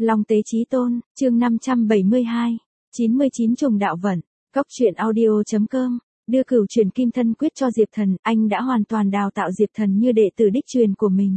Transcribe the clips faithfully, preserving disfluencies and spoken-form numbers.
Long Tế Chí Tôn, chương năm trăm bảy mươi hai, chín mươi chín trùng đạo vận, Cốc truyện audio.com, đưa Cửu Truyền Kim Thân Quyết cho Diệp Thần, anh đã hoàn toàn đào tạo Diệp Thần như đệ tử đích truyền của mình.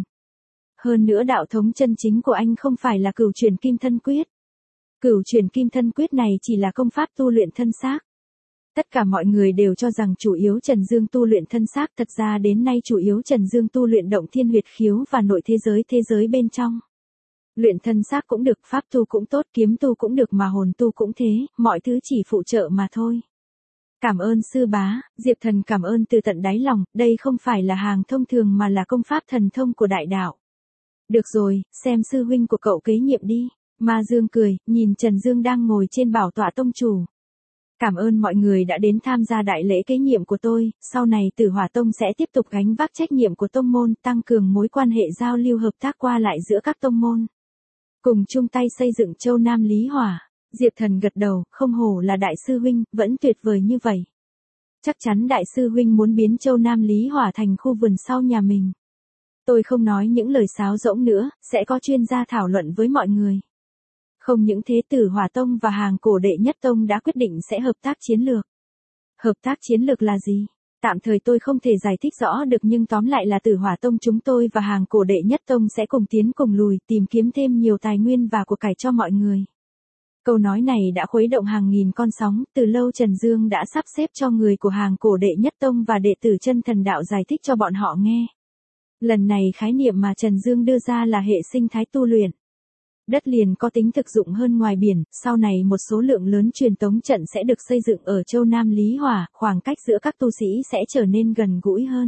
Hơn nữa đạo thống chân chính của anh không phải là Cửu Truyền Kim Thân Quyết. Cửu Truyền Kim Thân Quyết này chỉ là công pháp tu luyện thân xác. Tất cả mọi người đều cho rằng chủ yếu Trần Dương tu luyện thân xác, thật ra đến nay chủ yếu Trần Dương tu luyện động thiên huyệt khiếu và nội thế giới thế giới bên trong. Luyện thân xác cũng được, pháp tu cũng tốt, kiếm tu cũng được mà hồn tu cũng thế, mọi thứ chỉ phụ trợ mà thôi. Cảm ơn sư bá, Diệp Thần cảm ơn từ tận đáy lòng, đây không phải là hàng thông thường mà là công pháp thần thông của đại đạo. Được rồi, xem sư huynh của cậu kế nhiệm đi. Ma Dương cười, nhìn Trần Dương đang ngồi trên bảo tọa tông chủ. Cảm ơn mọi người đã đến tham gia đại lễ kế nhiệm của tôi, sau này Tử Hỏa Tông sẽ tiếp tục gánh vác trách nhiệm của tông môn, tăng cường mối quan hệ giao lưu hợp tác qua lại giữa các tông môn. Cùng chung tay xây dựng Châu Nam Lý Hỏa. Diệp Thần gật đầu, không hổ là đại sư huynh, vẫn tuyệt vời như vậy. Chắc chắn đại sư huynh muốn biến Châu Nam Lý Hỏa thành khu vườn sau nhà mình. Tôi không nói những lời sáo rỗng nữa, sẽ có chuyên gia thảo luận với mọi người. Không những thế, Tử Hỏa Tông và hàng cổ đệ nhất tông đã quyết định sẽ hợp tác chiến lược. Hợp tác chiến lược là gì? Tạm thời tôi không thể giải thích rõ được, nhưng tóm lại là Tử Hỏa Tông chúng tôi và hàng cổ đệ nhất tông sẽ cùng tiến cùng lùi, tìm kiếm thêm nhiều tài nguyên và của cải cho mọi người. Câu nói này đã khuấy động hàng nghìn con sóng, từ lâu Trần Dương đã sắp xếp cho người của hàng cổ đệ nhất tông và đệ tử chân thần đạo giải thích cho bọn họ nghe. Lần này khái niệm mà Trần Dương đưa ra là hệ sinh thái tu luyện. Đất liền có tính thực dụng hơn ngoài biển, sau này một số lượng lớn truyền tống trận sẽ được xây dựng ở Châu Nam Lý Hỏa, khoảng cách giữa các tu sĩ sẽ trở nên gần gũi hơn.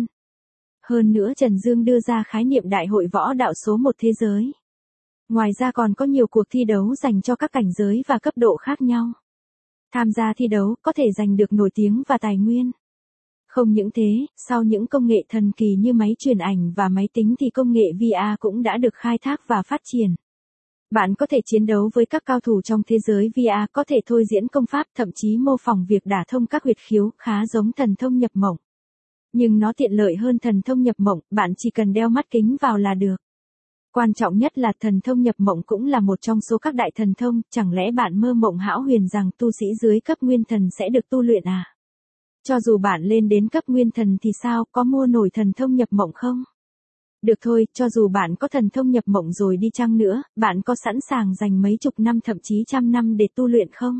Hơn nữa Trần Dương đưa ra khái niệm đại hội võ đạo số một thế giới. Ngoài ra còn có nhiều cuộc thi đấu dành cho các cảnh giới và cấp độ khác nhau. Tham gia thi đấu có thể giành được nổi tiếng và tài nguyên. Không những thế, sau những công nghệ thần kỳ như máy truyền ảnh và máy tính thì công nghệ vê rờ cũng đã được khai thác và phát triển. Bạn có thể chiến đấu với các cao thủ trong thế giới vê rờ, có thể thôi diễn công pháp, thậm chí mô phỏng việc đả thông các huyệt khiếu, khá giống thần thông nhập mộng. Nhưng nó tiện lợi hơn thần thông nhập mộng, bạn chỉ cần đeo mắt kính vào là được. Quan trọng nhất là thần thông nhập mộng cũng là một trong số các đại thần thông, chẳng lẽ bạn mơ mộng hão huyền rằng tu sĩ dưới cấp nguyên thần sẽ được tu luyện à? Cho dù bạn lên đến cấp nguyên thần thì sao, có mua nổi thần thông nhập mộng không? Được thôi, cho dù bạn có thần thông nhập mộng rồi đi chăng nữa, bạn có sẵn sàng dành mấy chục năm thậm chí trăm năm để tu luyện không?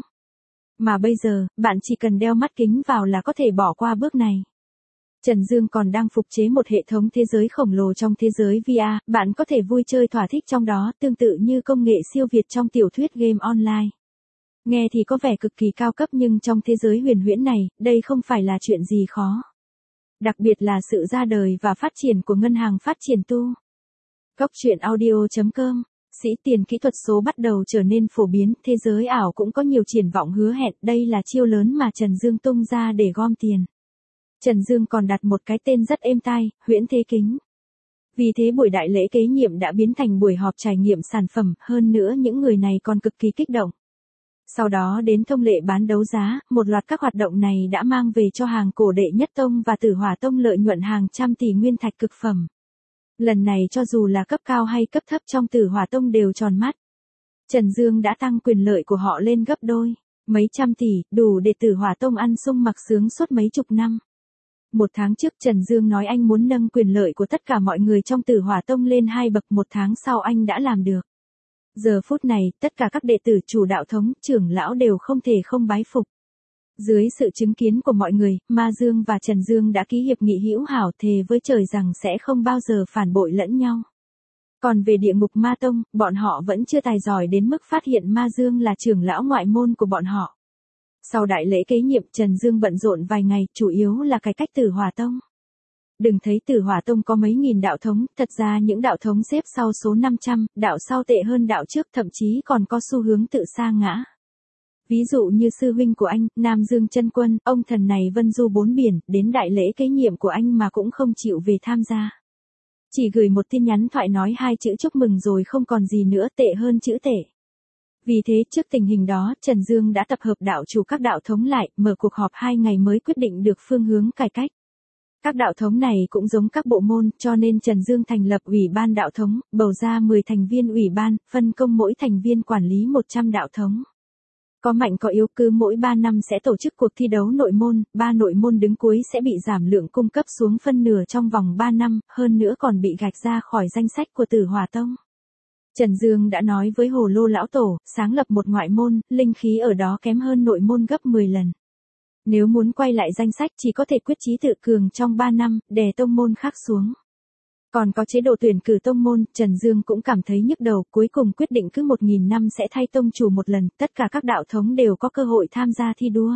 Mà bây giờ, bạn chỉ cần đeo mắt kính vào là có thể bỏ qua bước này. Trần Dương còn đang phục chế một hệ thống thế giới khổng lồ trong thế giới vê rờ, bạn có thể vui chơi thỏa thích trong đó, tương tự như công nghệ siêu việt trong tiểu thuyết game online. Nghe thì có vẻ cực kỳ cao cấp nhưng trong thế giới huyền huyễn này, đây không phải là chuyện gì khó. Đặc biệt là sự ra đời và phát triển của ngân hàng phát triển tu. Cốc truyện audio.com, sĩ tiền kỹ thuật số bắt đầu trở nên phổ biến, thế giới ảo cũng có nhiều triển vọng hứa hẹn, đây là chiêu lớn mà Trần Dương tung ra để gom tiền. Trần Dương còn đặt một cái tên rất êm tai, huyễn thế kính. Vì thế buổi đại lễ kế nhiệm đã biến thành buổi họp trải nghiệm sản phẩm, hơn nữa những người này còn cực kỳ kích động. Sau đó đến thông lệ bán đấu giá, một loạt các hoạt động này đã mang về cho hàng cổ đệ nhất tông và Tử Hỏa Tông lợi nhuận hàng trăm tỷ nguyên thạch cực phẩm. Lần này cho dù là cấp cao hay cấp thấp trong Tử Hỏa Tông đều tròn mắt. Trần Dương đã tăng quyền lợi của họ lên gấp đôi, mấy trăm tỷ, đủ để Tử Hỏa Tông ăn sung mặc sướng suốt mấy chục năm. Một tháng trước Trần Dương nói anh muốn nâng quyền lợi của tất cả mọi người trong Tử Hỏa Tông lên hai bậc, một tháng sau anh đã làm được. Giờ phút này, tất cả các đệ tử chủ đạo thống, trưởng lão đều không thể không bái phục. Dưới sự chứng kiến của mọi người, Ma Dương và Trần Dương đã ký hiệp nghị hữu hảo, thề với trời rằng sẽ không bao giờ phản bội lẫn nhau. Còn về Địa Ngục Ma Tông, bọn họ vẫn chưa tài giỏi đến mức phát hiện Ma Dương là trưởng lão ngoại môn của bọn họ. Sau đại lễ kế nhiệm, Trần Dương bận rộn vài ngày, chủ yếu là cải cách Tử Hỏa Tông. Đừng thấy Tử Hỏa Tông có mấy nghìn đạo thống, thật ra những đạo thống xếp sau số năm trăm, đạo sau tệ hơn đạo trước, thậm chí còn có xu hướng tự sa ngã. Ví dụ như sư huynh của anh, Nam Dương Chân Quân, ông thần này vân du bốn biển, đến đại lễ kế nhiệm của anh mà cũng không chịu về tham gia. Chỉ gửi một tin nhắn thoại nói hai chữ chúc mừng rồi không còn gì nữa, tệ hơn chữ tệ. Vì thế trước tình hình đó, Trần Dương đã tập hợp đạo chủ các đạo thống lại, mở cuộc họp hai ngày mới quyết định được phương hướng cải cách. Các đạo thống này cũng giống các bộ môn, cho nên Trần Dương thành lập ủy ban đạo thống, bầu ra mười thành viên ủy ban, phân công mỗi thành viên quản lý một trăm đạo thống. Có mạnh có yếu, cứ mỗi ba năm sẽ tổ chức cuộc thi đấu nội môn, ba nội môn đứng cuối sẽ bị giảm lượng cung cấp xuống phân nửa trong vòng ba năm, hơn nữa còn bị gạch ra khỏi danh sách của Tử Hỏa Tông. Trần Dương đã nói với Hồ Lô lão tổ, sáng lập một ngoại môn, linh khí ở đó kém hơn nội môn gấp mười lần. Nếu muốn quay lại danh sách chỉ có thể quyết chí tự cường trong ba năm, đè tông môn khác xuống. Còn có chế độ tuyển cử tông môn, Trần Dương cũng cảm thấy nhức đầu, cuối cùng quyết định cứ một nghìn năm sẽ thay tông chủ một lần, tất cả các đạo thống đều có cơ hội tham gia thi đua.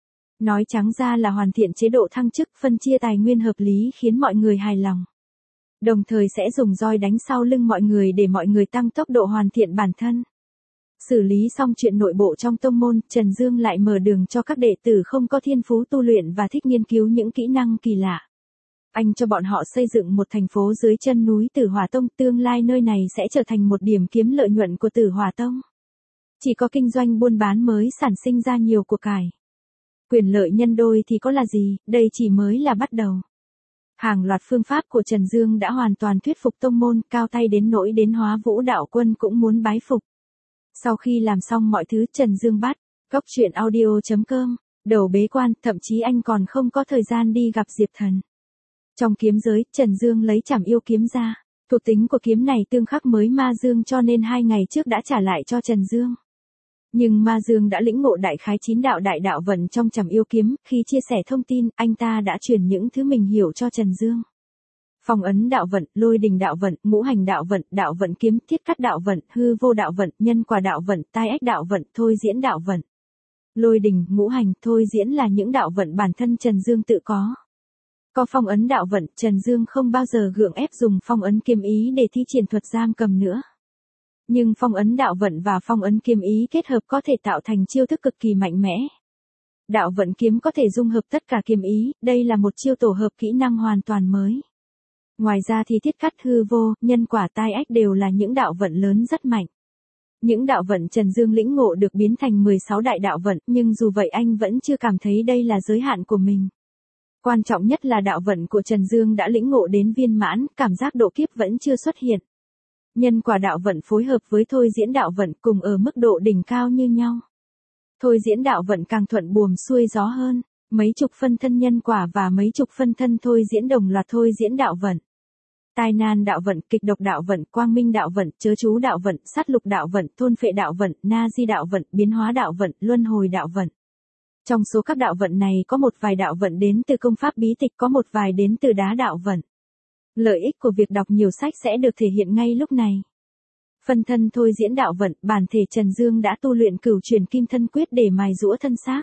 Nói trắng ra là hoàn thiện chế độ thăng chức, phân chia tài nguyên hợp lý khiến mọi người hài lòng. Đồng thời sẽ dùng roi đánh sau lưng mọi người để mọi người tăng tốc độ hoàn thiện bản thân. Xử lý xong chuyện nội bộ trong tông môn, Trần Dương lại mở đường cho các đệ tử không có thiên phú tu luyện và thích nghiên cứu những kỹ năng kỳ lạ. Anh cho bọn họ xây dựng một thành phố dưới chân núi Tử Hỏa Tông, tương lai nơi này sẽ trở thành một điểm kiếm lợi nhuận của Tử Hỏa Tông. Chỉ có kinh doanh buôn bán mới sản sinh ra nhiều của cải. Quyền lợi nhân đôi thì có là gì, đây chỉ mới là bắt đầu. Hàng loạt phương pháp của Trần Dương đã hoàn toàn thuyết phục tông môn, cao tay đến nỗi đến Hóa Vũ đạo quân cũng muốn bái phục. Sau khi làm xong mọi thứ, Trần Dương bắt, góc truyện audio chấm com, đầu bế quan, thậm chí anh còn không có thời gian đi gặp Diệp Thần. Trong kiếm giới, Trần Dương lấy Trảm Yêu kiếm ra, thuộc tính của kiếm này tương khắc mới Ma Dương cho nên hai ngày trước đã trả lại cho Trần Dương. Nhưng Ma Dương đã lĩnh ngộ đại khái chín đạo đại đạo vận trong Trảm Yêu kiếm, khi chia sẻ thông tin, anh ta đã truyền những thứ mình hiểu cho Trần Dương. Phong ấn đạo vận, lôi đình đạo vận, ngũ hành đạo vận, đạo vận kiếm, thiết cắt đạo vận, hư vô đạo vận, nhân quả đạo vận, tai ách đạo vận, thôi diễn đạo vận. Lôi đình, ngũ hành, thôi diễn là những đạo vận bản thân Trần Dương tự có. Có phong ấn đạo vận, Trần Dương không bao giờ gượng ép dùng phong ấn kiếm ý để thi triển thuật giam cầm nữa. Nhưng phong ấn đạo vận và phong ấn kiếm ý kết hợp có thể tạo thành chiêu thức cực kỳ mạnh mẽ. Đạo vận kiếm có thể dung hợp tất cả kiếm ý, đây là một chiêu tổ hợp kỹ năng hoàn toàn mới. Ngoài ra thì thiết cắt, hư vô, nhân quả, tai ách đều là những đạo vận lớn rất mạnh. Những đạo vận Trần Dương lĩnh ngộ được biến thành mười sáu đại đạo vận, nhưng dù vậy anh vẫn chưa cảm thấy đây là giới hạn của mình. Quan trọng nhất là đạo vận của Trần Dương đã lĩnh ngộ đến viên mãn, cảm giác độ kiếp vẫn chưa xuất hiện. Nhân quả đạo vận phối hợp với thôi diễn đạo vận cùng ở mức độ đỉnh cao như nhau. Thôi diễn đạo vận càng thuận buồm xuôi gió hơn, mấy chục phân thân nhân quả và mấy chục phân thân thôi diễn đồng loạt thôi diễn đạo vận. Tai nan đạo vận, kịch độc đạo vận, quang minh đạo vận, chớ chú đạo vận, sát lục đạo vận, thôn phệ đạo vận, na di đạo vận, biến hóa đạo vận, luân hồi đạo vận. Trong số các đạo vận này có một vài đạo vận đến từ công pháp bí tịch, có một vài đến từ đá đạo vận. Lợi ích của việc đọc nhiều sách sẽ được thể hiện ngay lúc này. Phân thân thôi diễn đạo vận, bản thể Trần Dương đã tu luyện cửu chuyển kim thân quyết để mài giũa thân xác.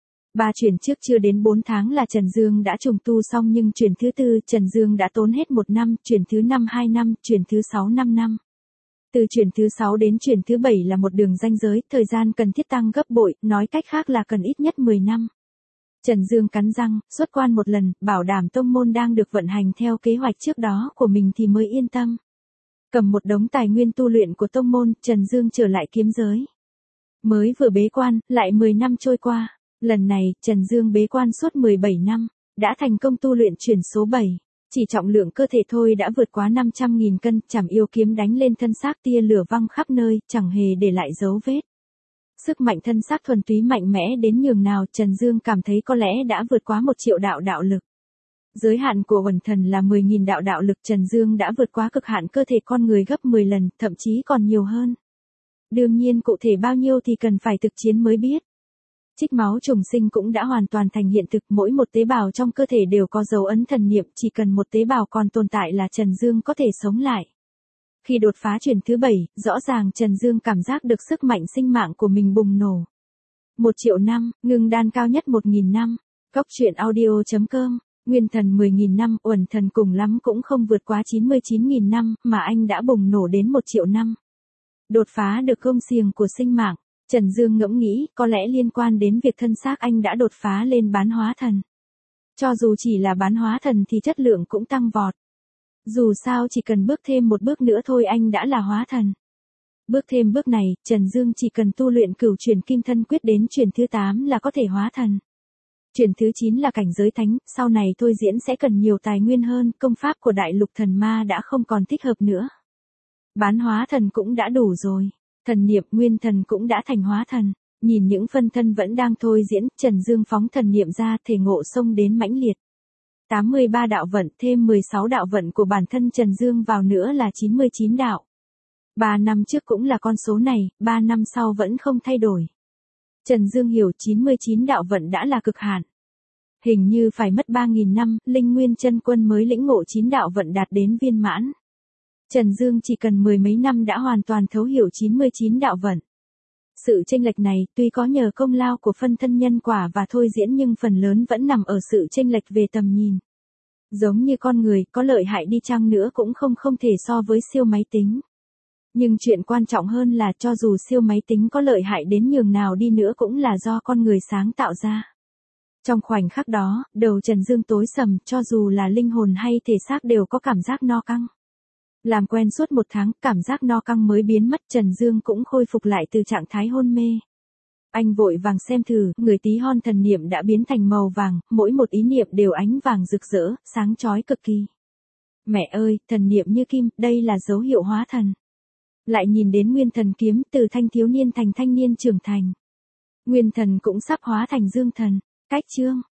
Ba chuyển trước chưa đến bốn tháng là Trần Dương đã trùng tu xong, nhưng chuyển thứ tư Trần Dương đã tốn hết một năm, chuyển thứ năm hai năm, chuyển thứ sáu năm năm. Từ chuyển thứ sáu đến chuyển thứ bảy là một đường ranh giới, thời gian cần thiết tăng gấp bội, nói cách khác là cần ít nhất mười năm. Trần Dương cắn răng, xuất quan một lần, bảo đảm tông môn đang được vận hành theo kế hoạch trước đó của mình thì mới yên tâm. Cầm một đống tài nguyên tu luyện của tông môn, Trần Dương trở lại kiếm giới. Mới vừa bế quan, lại mười năm trôi qua. Lần này, Trần Dương bế quan suốt mười bảy năm, đã thành công tu luyện chuyển số bảy. Chỉ trọng lượng cơ thể thôi đã vượt quá năm trăm nghìn cân, Trảm Yêu kiếm đánh lên thân xác tia lửa văng khắp nơi, chẳng hề để lại dấu vết. Sức mạnh thân xác thuần túy mạnh mẽ đến nhường nào, Trần Dương cảm thấy có lẽ đã vượt quá một triệu đạo đạo lực. Giới hạn của Uẩn Thần là mười nghìn đạo đạo lực, Trần Dương đã vượt quá cực hạn cơ thể con người gấp mười lần, thậm chí còn nhiều hơn. Đương nhiên cụ thể bao nhiêu thì cần phải thực chiến mới biết. Trích máu trùng sinh cũng đã hoàn toàn thành hiện thực, mỗi một tế bào trong cơ thể đều có dấu ấn thần niệm, chỉ cần một tế bào còn tồn tại là Trần Dương có thể sống lại. Khi đột phá chuyển thứ bảy, rõ ràng Trần Dương cảm giác được sức mạnh sinh mạng của mình bùng nổ. Một triệu năm, ngưng đan cao nhất một nghìn năm, góc truyện audio chấm com, nguyên thần mười nghìn năm, Uẩn Thần cùng lắm cũng không vượt quá chín mươi chín nghìn năm, mà anh đã bùng nổ đến một triệu năm. Đột phá được công xiềng của sinh mạng. Trần Dương ngẫm nghĩ, có lẽ liên quan đến việc thân xác anh đã đột phá lên bán hóa thần. Cho dù chỉ là bán hóa thần thì chất lượng cũng tăng vọt. Dù sao chỉ cần bước thêm một bước nữa thôi anh đã là hóa thần. Bước thêm bước này, Trần Dương chỉ cần tu luyện cửu chuyển kim thân quyết đến chuyển thứ tám là có thể hóa thần. Chuyển thứ chín là cảnh giới thánh, sau này thôi diễn sẽ cần nhiều tài nguyên hơn, công pháp của đại lục thần ma đã không còn thích hợp nữa. Bán hóa thần cũng đã đủ rồi. Thần niệm nguyên thần cũng đã thành hóa thần. Nhìn những phân thân vẫn đang thôi diễn, Trần Dương phóng thần niệm ra, thể ngộ xông đến mãnh liệt. tám mươi ba đạo vận thêm mười sáu đạo vận của bản thân Trần Dương vào nữa là chín mươi chín đạo. ba năm trước cũng là con số này, ba năm sau vẫn không thay đổi. Trần Dương hiểu chín mươi chín đạo vận đã là cực hạn. Hình như phải mất ba nghìn năm, Linh Nguyên Chân Quân mới lĩnh ngộ chín đạo vận đạt đến viên mãn. Trần Dương chỉ cần mười mấy năm đã hoàn toàn thấu hiểu chín mươi chín đạo vận. Sự chênh lệch này tuy có nhờ công lao của phân thân nhân quả và thôi diễn nhưng phần lớn vẫn nằm ở sự chênh lệch về tầm nhìn. Giống như con người, có lợi hại đi chăng nữa cũng không không thể so với siêu máy tính. Nhưng chuyện quan trọng hơn là cho dù siêu máy tính có lợi hại đến nhường nào đi nữa cũng là do con người sáng tạo ra. Trong khoảnh khắc đó, đầu Trần Dương tối sầm, cho dù là linh hồn hay thể xác đều có cảm giác no căng. Làm quen suốt một tháng, cảm giác no căng mới biến mất, Trần Dương cũng khôi phục lại từ trạng thái hôn mê. Anh vội vàng xem thử, người tí hon thần niệm đã biến thành màu vàng, mỗi một ý niệm đều ánh vàng rực rỡ, sáng chói cực kỳ. Mẹ ơi, thần niệm như kim, đây là dấu hiệu hóa thần. Lại nhìn đến nguyên thần kiếm, từ thanh thiếu niên thành thanh niên trưởng thành. Nguyên thần cũng sắp hóa thành dương thần. Cách chương